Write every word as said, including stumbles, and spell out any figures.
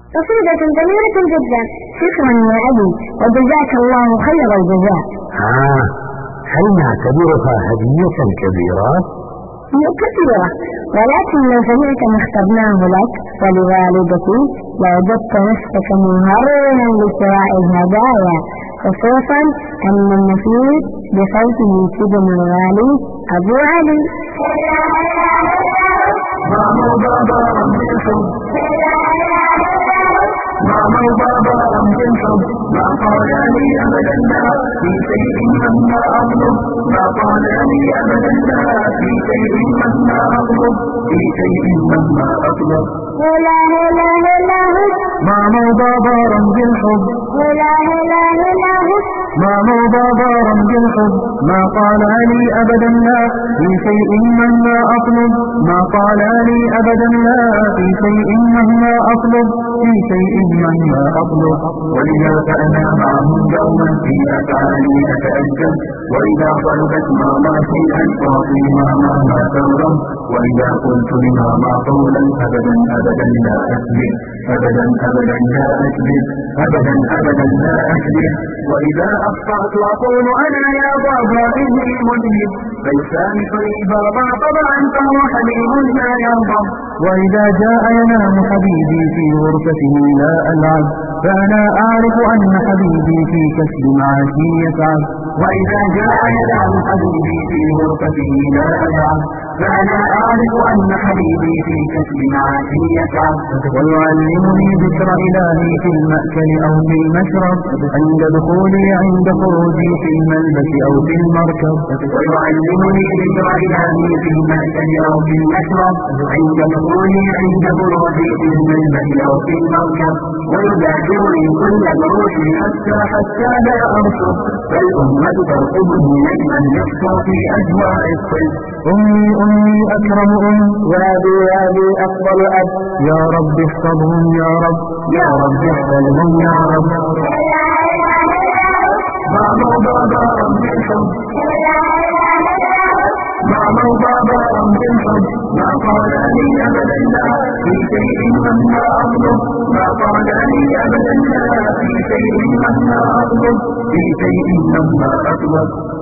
قصيدة جميلة جدا. شكرا يا أبي وجزاك الله خير الجزاء. آه هل نعتبرها هدية كبيرة؟ هي كثيرة، ولكن لو سمعت ما اخترناه لك ولوالدتي لوجدت نفسك منهرا لشراء الهدايا، خصوصا أن النفيس بصوته سجن الغالي أبو علي. ماما وبابا رمز الحب، ماما وبابا رمز الحب، ما قال لي أبدا لا في شيء مهما أطلب، ما قال لي أبدا لا في شيء مهما أطلب، في شيء مهما أطلب. هلا هلا هلا ماما وبابا رمز الحب، هلا هلا هلا ماما وبابا رمز الحب، ما قال لي أبدا لا في شيء مهما أطلب، ما قال لي أبدا لا في شيء مهما أطلب، في شيء مهما أطلب. ولذا فأنا معهم دوما في أفعالي أتأجل، وإذا طلبت ماما شيئا أعطي ماما ما ترغب، وإذا قلت لماما قولا أبدا أبدا لا أكذب، أبدا أبدا لا أكذب، أبدا أبدا لا أكذب. وإذا أخطأت أقول أنا يا بابا إني مذنب، فيسامحني بابا طبعا فهو حليم لا يغضب. وإذا جاء ينام حبيبي في غرفته لا ألعب، فأنا أعرف أن حبيبي في كسب معاشي يتعب. وإذا جاء ينام حبيبي في غرفته لا ألعب، فأنا أعرف أن حبيبي في كسب معاشي يتعب. ويعلمني ذكر إلهي في المأكل أو في المشرب، عند دخولي عند خروجي في الملبس أو في المركب. ويعلمني ذكر إلهي في المأكل أو في المشرب، عند دخولي عند خروجي في الملبس أو في المركب. ويذاكرني كل دروس حتى حتى لا أرشد، فالأمة ترقبني نجما يخطو في أجواء الطب. أمي أمي أكرم أم، وأبي أبي أفضل أب، يا رب احفظهم يا رب، يا رب احفظهم يا رب. ماما وبابا رمز الحب، ماما وبابا رمز الحب، ما قال لي أبدا لا في شيء مهما أطلب، ما قال لي أبدا لا في شيء مهما أطلب، في شيء مهما أطلب.